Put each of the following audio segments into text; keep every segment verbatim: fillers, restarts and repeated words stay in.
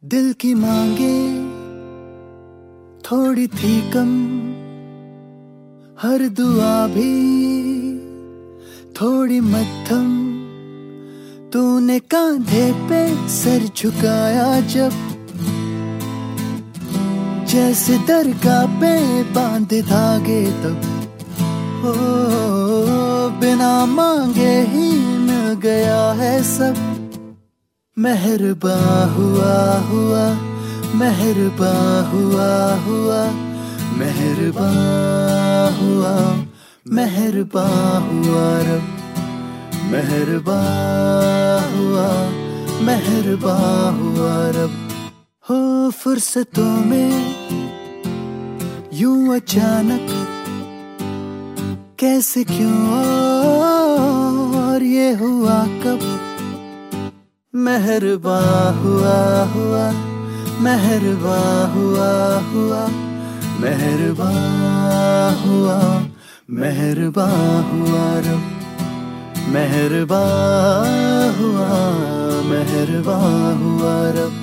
दिल की मांगे थोड़ी थी कम, हर दुआ भी थोड़ी मध्यम। तूने कांधे पे सर झुकाया जब, जैसे दरगाह पे बांधे धागे तब। ओ बिना मांगे ही मिल गया है सब। मेहरबा हुआ हुआ, मेहरबा हुआ हुआ, मेहरबा हुआ, मेहरबा हुआ रब। मेहरबा हुआ, मेहरबा हुआ रब। हो फुर्सतों में यूं अचानक कैसे क्यों और ये हुआ कब। मेहरबा हुआ हुआ, मेहरबा हुआ हुआ, मेहरबा हुआ, मेहरबा हुआ रब। मेहरबा हुआ, मेहरबा हुआ रब।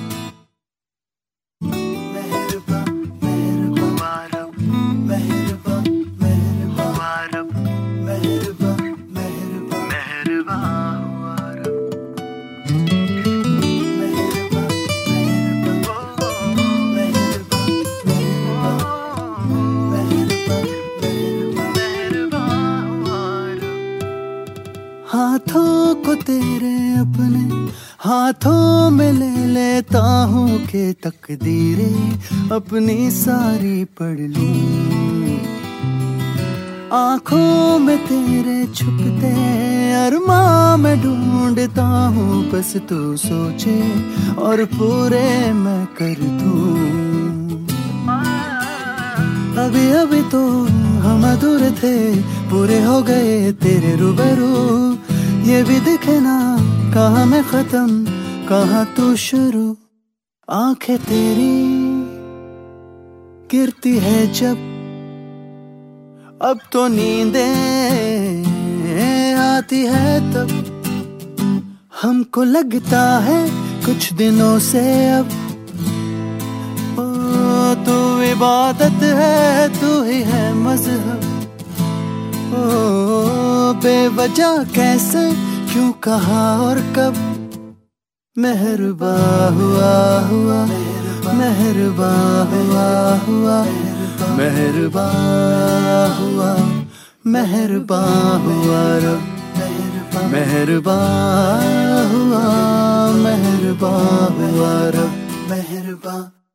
मेहरबा मेहरबा रब, मेहरबा मेहरबा रब, मेहरबा मेहरबा मेहरबा हुआ रब। मेहरबा मेहरबा मेहरबा मेहरबा मेहरबा हुआ रब। हाथों को तेरे अपने हाथों में ले लेता हूँ कि तकदीरें अपनी सारी पढ़ लूं। आँखों में तेरे छुपते अरमां में ढूंढता हूँ, बस तू सोचे और पूरे मैं कर दूं। अभी अभी तो हम अधूरे थे, पूरे हो गए तेरे रूबरू। ये भी दिखे ना कहाँ मैं खत्म कहाँ तू शुरू। आंखें तेरी गिरती है जब, अब तो नींदें आती है तब। हमको लगता है कुछ दिनों से अब, ओ तू इबादत है, तू ही है मजहब। ओ बेवजह कैसे क्यों कहा और कब। मेहरबा हुआ हुआ, मेहरबा हुआ हुआ, मेहरबा हुआ, मेहरबा हुआ रब। मेहरबा हुआ, मेहरबा हुआ रब। मेहरबा